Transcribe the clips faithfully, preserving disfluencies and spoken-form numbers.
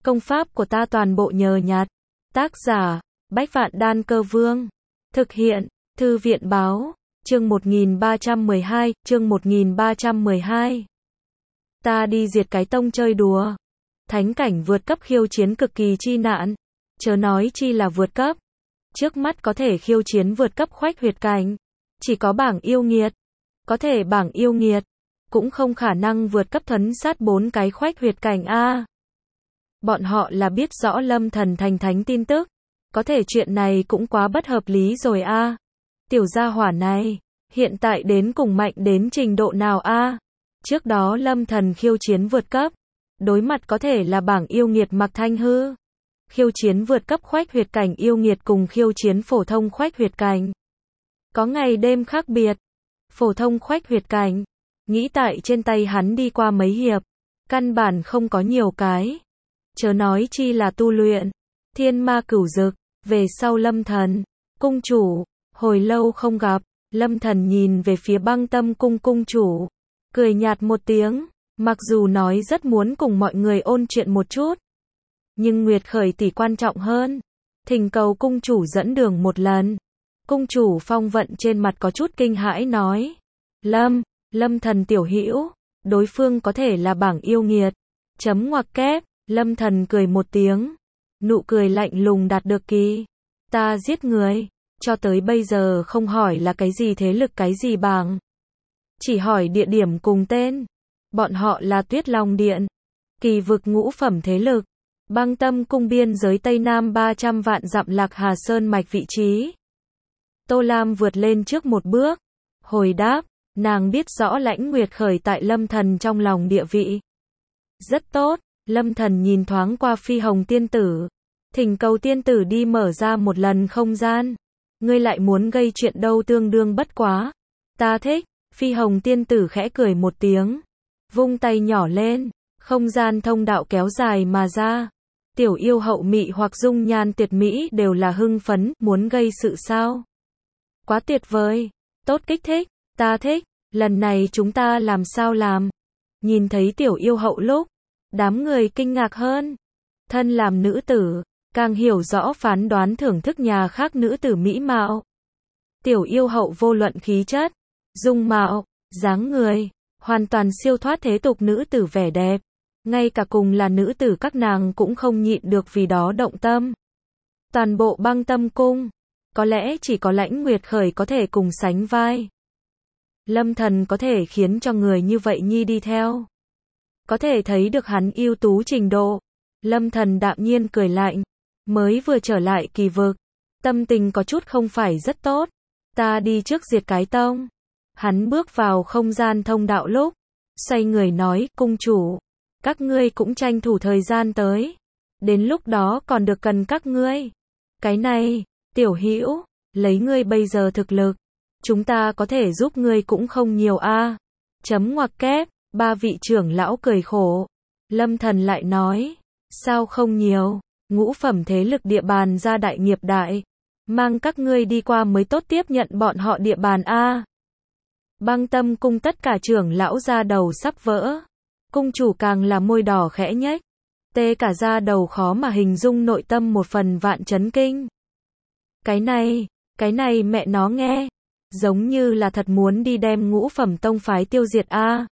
Công pháp của ta toàn bộ nhờ nhặt. Tác giả, Bách Vạn Đan Cơ Vương. Thực hiện, Thư viện báo, chương một nghìn ba trăm mười hai, chương một nghìn ba trăm mười hai. Ta đi diệt cái tông chơi đùa. Thánh cảnh vượt cấp khiêu chiến cực kỳ chi nạn. Chớ nói chi là vượt cấp. Trước mắt có thể khiêu chiến vượt cấp khoách huyệt cảnh. Chỉ có bảng yêu nghiệt. Có thể bảng yêu nghiệt. Cũng không khả năng vượt cấp thuấn sát bốn cái khoách huyệt cảnh A. Bọn họ là biết rõ Lâm Thần thành thánh tin tức. Có thể chuyện này cũng quá bất hợp lý rồi A. Tiểu gia hỏa này, hiện tại đến cùng mạnh đến trình độ nào A. Trước đó Lâm Thần khiêu chiến vượt cấp. Đối mặt có thể là bảng yêu nghiệt Mạc Thanh Hư. Khiêu chiến vượt cấp khoách huyệt cảnh yêu nghiệt cùng khiêu chiến phổ thông khoách huyệt cảnh. Có ngày đêm khác biệt. Phổ thông khoách huyệt cảnh. Nghĩ tại trên tay hắn đi qua mấy hiệp. Căn bản không có nhiều cái. Chớ nói chi là tu luyện. Thiên ma cửu dực. Về sau Lâm Thần. Cung chủ. Hồi lâu không gặp. Lâm Thần nhìn về phía Băng Tâm cung cung chủ. Cười nhạt một tiếng. Mặc dù nói rất muốn cùng mọi người ôn chuyện một chút. Nhưng Nguyệt Khởi tỷ quan trọng hơn. Thỉnh cầu cung chủ dẫn đường một lần. Cung chủ Phong Vận trên mặt có chút kinh hãi nói. Lâm, Lâm Thần tiểu hữu, đối phương có thể là bảng yêu nghiệt. Chấm ngoặc kép, Lâm Thần cười một tiếng. Nụ cười lạnh lùng đạt được kỳ. Ta giết người, cho tới bây giờ không hỏi là cái gì thế lực cái gì bảng. Chỉ hỏi địa điểm cùng tên. Bọn họ là Tuyết Long Điện. Kỳ vực ngũ phẩm thế lực. Băng Tâm cung biên giới Tây Nam ba trăm vạn dặm Lạc Hà Sơn mạch vị trí. Tô Lam vượt lên trước một bước. Hồi đáp, nàng biết rõ Lãnh Nguyệt Khởi tại Lâm Thần trong lòng địa vị. Rất tốt, Lâm Thần nhìn thoáng qua Phi Hồng tiên tử. Thỉnh cầu tiên tử đi mở ra một lần không gian. Ngươi lại muốn gây chuyện đâu tương đương bất quá. Ta thích, Phi Hồng tiên tử khẽ cười một tiếng. Vung tay nhỏ lên, không gian thông đạo kéo dài mà ra. Tiểu yêu hậu mị hoặc dung nhan tuyệt mỹ đều là hưng phấn, muốn gây sự sao? Quá tuyệt vời, tốt kích thích, ta thích, lần này chúng ta làm sao làm? Nhìn thấy tiểu yêu hậu lúc, đám người kinh ngạc hơn. Thân làm nữ tử, càng hiểu rõ phán đoán thưởng thức nhà khác nữ tử mỹ mạo. Tiểu yêu hậu vô luận khí chất, dung mạo, dáng người, hoàn toàn siêu thoát thế tục nữ tử vẻ đẹp. Ngay cả cùng là nữ tử các nàng cũng không nhịn được vì đó động tâm. Toàn bộ Băng Tâm cung, có lẽ chỉ có Lãnh Nguyệt Khởi có thể cùng sánh vai. Lâm Thần có thể khiến cho người như vậy nhi đi theo. Có thể thấy được hắn ưu tú trình độ. Lâm Thần đạm nhiên cười lạnh. Mới vừa trở lại kỳ vực. Tâm tình có chút không phải rất tốt. Ta đi trước diệt cái tông. Hắn bước vào không gian thông đạo lúc. Xoay người nói, cung chủ. Các ngươi cũng tranh thủ thời gian tới. Đến lúc đó còn được cần các ngươi. Cái này, tiểu hữu, lấy ngươi bây giờ thực lực. Chúng ta có thể giúp ngươi cũng không nhiều a. Chấm ngoặc kép, ba vị trưởng lão cười khổ. Lâm Thần lại nói, sao không nhiều, ngũ phẩm thế lực địa bàn ra đại nghiệp đại. Mang các ngươi đi qua mới tốt tiếp nhận bọn họ địa bàn a. Băng Tâm cung tất cả trưởng lão ra đầu sắp vỡ. Cung chủ càng là môi đỏ khẽ nhếch. Tê cả da đầu khó mà hình dung nội tâm một phần vạn chấn kinh. Cái này, cái này mẹ nó nghe. Giống như là thật muốn đi đem ngũ phẩm tông phái tiêu diệt a.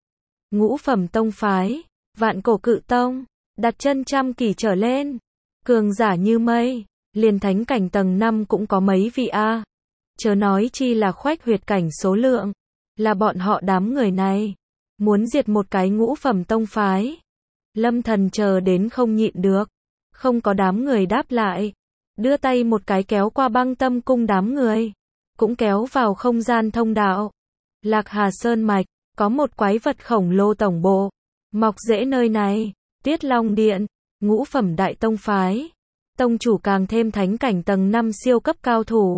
Ngũ phẩm tông phái, vạn cổ cự tông, đặt chân trăm kỳ trở lên. Cường giả như mây, liền thánh cảnh tầng năm cũng có mấy vị a. Chớ nói chi là khoách huyệt cảnh số lượng. Là bọn họ đám người này. Muốn diệt một cái ngũ phẩm tông phái. Lâm Thần chờ đến không nhịn được. Không có đám người đáp lại. Đưa tay một cái kéo qua Băng Tâm cung đám người. Cũng kéo vào không gian thông đạo. Lạc Hà Sơn mạch, có một quái vật khổng lồ tổng bộ. Mọc rễ nơi này, Tuyết Long Điện, ngũ phẩm đại tông phái. Tông chủ càng thêm thánh cảnh tầng năm siêu cấp cao thủ.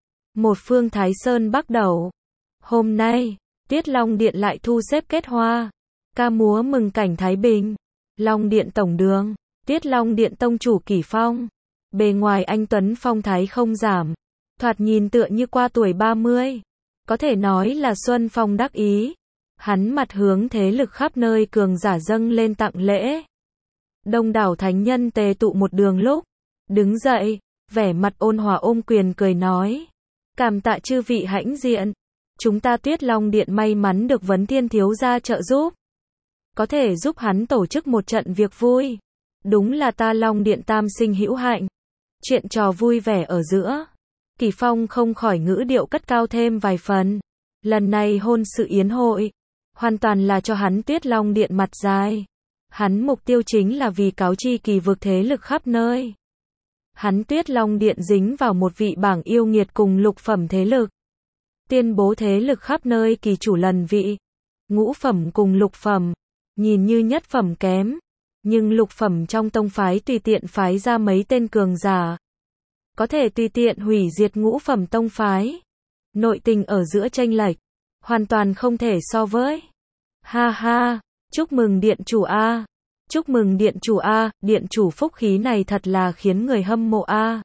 Một phương Thái Sơn bắt đầu. Hôm nay, Tuyết Long Điện lại thu xếp kết hoa. Ca múa mừng cảnh Thái Bình. Long Điện tổng đường, Tuyết Long Điện tông chủ Kỷ Phong. Bề ngoài anh tuấn phong thái không giảm. Thoạt nhìn tựa như qua tuổi ba mươi. Có thể nói là xuân phong đắc ý. Hắn mặt hướng thế lực khắp nơi cường giả dâng lên tặng lễ. Đông đảo thánh nhân tề tụ một đường lúc, đứng dậy, vẻ mặt ôn hòa ôm quyền cười nói. Cảm tạ chư vị hãnh diện. Chúng ta Tuyết Long Điện may mắn được Vấn Thiên thiếu gia trợ giúp. Có thể giúp hắn tổ chức một trận việc vui. Đúng là ta Long Điện tam sinh hữu hạnh. Chuyện trò vui vẻ ở giữa. Kỳ Phong không khỏi ngữ điệu cất cao thêm vài phần. Lần này hôn sự yến hội, hoàn toàn là cho hắn Tuyết Long Điện mặt dài. Hắn mục tiêu chính là vì cáo chi kỳ vực thế lực khắp nơi. Hắn Tuyết Long Điện dính vào một vị bảng yêu nghiệt cùng lục phẩm thế lực. Tuyên bố thế lực khắp nơi kỳ chủ lần vị. Ngũ phẩm cùng lục phẩm, nhìn như nhất phẩm kém. Nhưng lục phẩm trong tông phái tùy tiện phái ra mấy tên cường giả. Có thể tùy tiện hủy diệt ngũ phẩm tông phái. Nội tình ở giữa chênh lệch, hoàn toàn không thể so với. Ha ha, chúc mừng điện chủ A. Chúc mừng điện chủ A, điện chủ phúc khí này thật là khiến người hâm mộ A.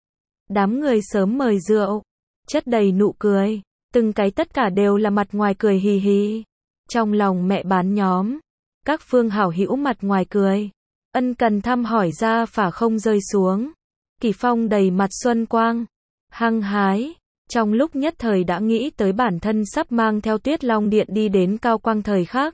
Đám người sớm mời rượu, chất đầy nụ cười, từng cái tất cả đều là mặt ngoài cười hì hì. Trong lòng mẹ bán nhóm, các phương hảo hữu mặt ngoài cười, ân cần thăm hỏi ra phả không rơi xuống. Kỳ Phong đầy mặt xuân quang, hăng hái, trong lúc nhất thời đã nghĩ tới bản thân sắp mang theo Tuyết Long Điện đi đến cao quang thời khắc.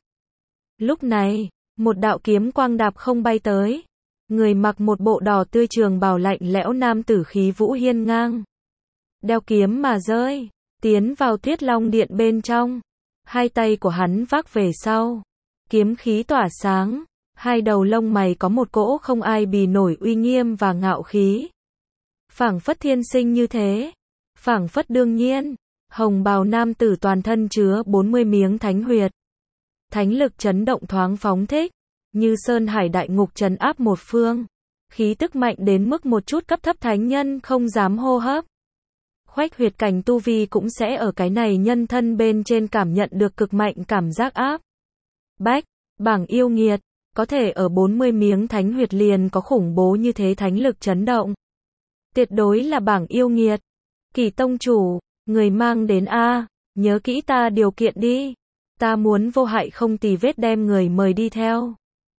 Lúc này, một đạo kiếm quang đạp không bay tới. Người mặc một bộ đỏ tươi trường bào lạnh lẽo nam tử khí vũ hiên ngang. Đeo kiếm mà rơi, tiến vào Tuyết Long Điện bên trong. Hai tay của hắn vác về sau. Kiếm khí tỏa sáng. Hai đầu lông mày có một cỗ không ai bì nổi uy nghiêm và ngạo khí. Phảng phất thiên sinh như thế. Phảng phất đương nhiên. Hồng bào nam tử toàn thân chứa bốn mươi miếng thánh huyệt. Thánh lực chấn động thoáng phóng thích, như sơn hải đại ngục trấn áp một phương. Khí tức mạnh đến mức một chút cấp thấp thánh nhân không dám hô hấp. Khoách huyệt cảnh tu vi cũng sẽ ở cái này nhân thân bên trên cảm nhận được cực mạnh cảm giác áp bách. Bảng yêu nghiệt, có thể ở bốn mươi miếng thánh huyệt liền có khủng bố như thế thánh lực chấn động. Tuyệt đối là bảng yêu nghiệt. Kỳ tông chủ, người mang đến A, nhớ kỹ ta điều kiện đi. Ta muốn vô hại không tì vết đem người mời đi theo.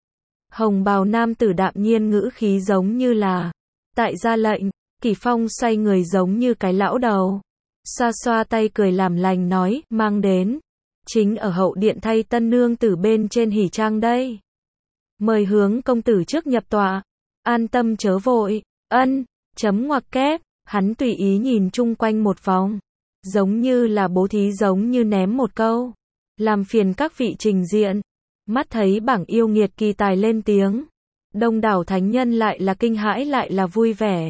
Hồng bào nam tử đạm nhiên ngữ khí giống như là tại ra lệnh. Kỳ Phong xoay người giống như cái lão đầu, xoa xoa tay cười làm lành nói, mang đến. Chính ở hậu điện thay tân nương tử bên trên hỉ trang đây. Mời hướng công tử trước nhập tọa. An tâm chớ vội. Ân, chấm ngoặc kép. Hắn tùy ý nhìn chung quanh một vòng. Giống như là bố thí giống như ném một câu. Làm phiền các vị trình diện. Mắt thấy bảng yêu nghiệt kỳ tài lên tiếng. Đông đảo thánh nhân lại là kinh hãi lại là vui vẻ.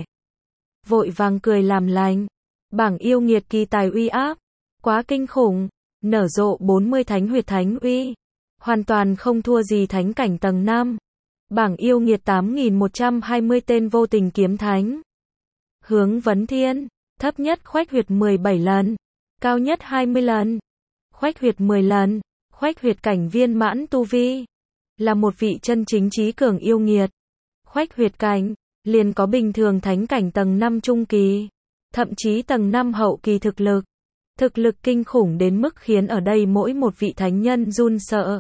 Vội vàng cười làm lành. Bảng yêu nghiệt kỳ tài uy áp. Quá kinh khủng. Nở rộ bốn mươi thánh huyệt thánh uy. Hoàn toàn không thua gì thánh cảnh tầng năm. Bảng yêu nghiệt tám nghìn một trăm hai mươi tên vô tình kiếm thánh. Hướng vấn thiên. Thấp nhất khoách huyệt mười bảy lần. Cao nhất hai mươi lần. Khoách huyệt mười lần. Khoách huyệt cảnh viên mãn tu vi. Là một vị chân chính trí cường yêu nghiệt. Khoách huyệt cảnh. Liền có bình thường thánh cảnh tầng năm trung kỳ. Thậm chí tầng năm hậu kỳ thực lực. Thực lực kinh khủng đến mức khiến ở đây mỗi một vị thánh nhân run sợ.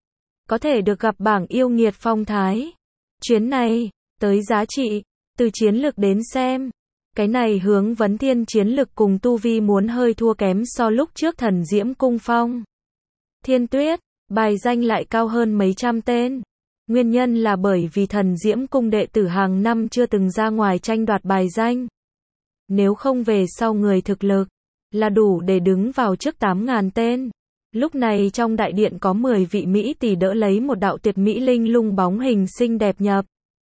Có thể được gặp bảng yêu nghiệt phong thái. Chuyến này, tới giá trị, từ chiến lực đến xem. Cái này hướng vấn thiên chiến lực cùng tu vi muốn hơi thua kém so lúc trước thần diễm cung phong. Thiên tuyết, bài danh lại cao hơn mấy trăm tên. Nguyên nhân là bởi vì thần diễm cung đệ tử hàng năm chưa từng ra ngoài tranh đoạt bài danh. Nếu không về sau người thực lực, là đủ để đứng vào trước tám ngàn tên. Lúc này trong đại điện có mười vị Mỹ tỷ đỡ lấy một đạo tuyệt mỹ linh lung bóng hình xinh đẹp nhập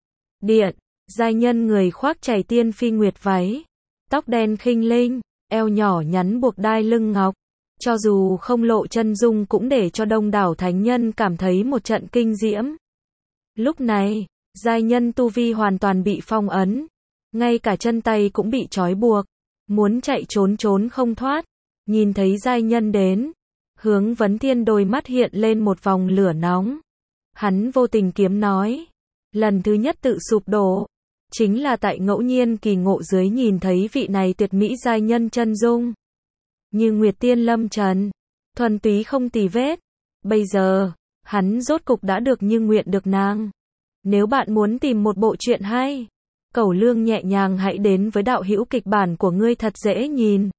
điện. Giai nhân người khoác chảy tiên phi nguyệt váy. Tóc đen khinh linh, eo nhỏ nhắn buộc đai lưng ngọc. Cho dù không lộ chân dung cũng để cho đông đảo thánh nhân cảm thấy một trận kinh diễm. Lúc này, giai nhân tu vi hoàn toàn bị phong ấn. Ngay cả chân tay cũng bị trói buộc. Muốn chạy trốn trốn không thoát. Nhìn thấy giai nhân đến. Hướng vấn thiên đôi mắt hiện lên một vòng lửa nóng. Hắn vô tình kiếm nói. Lần thứ nhất tự sụp đổ. Chính là tại ngẫu nhiên kỳ ngộ dưới nhìn thấy vị này tuyệt mỹ giai nhân chân dung. Như Nguyệt Tiên lâm trần. Thuần túy không tì vết. Bây giờ, hắn rốt cục đã được như nguyện được nàng. Nếu bạn muốn tìm một bộ truyện hay, cẩu lương nhẹ nhàng hãy đến với đạo hữu kịch bản của ngươi thật dễ nhìn.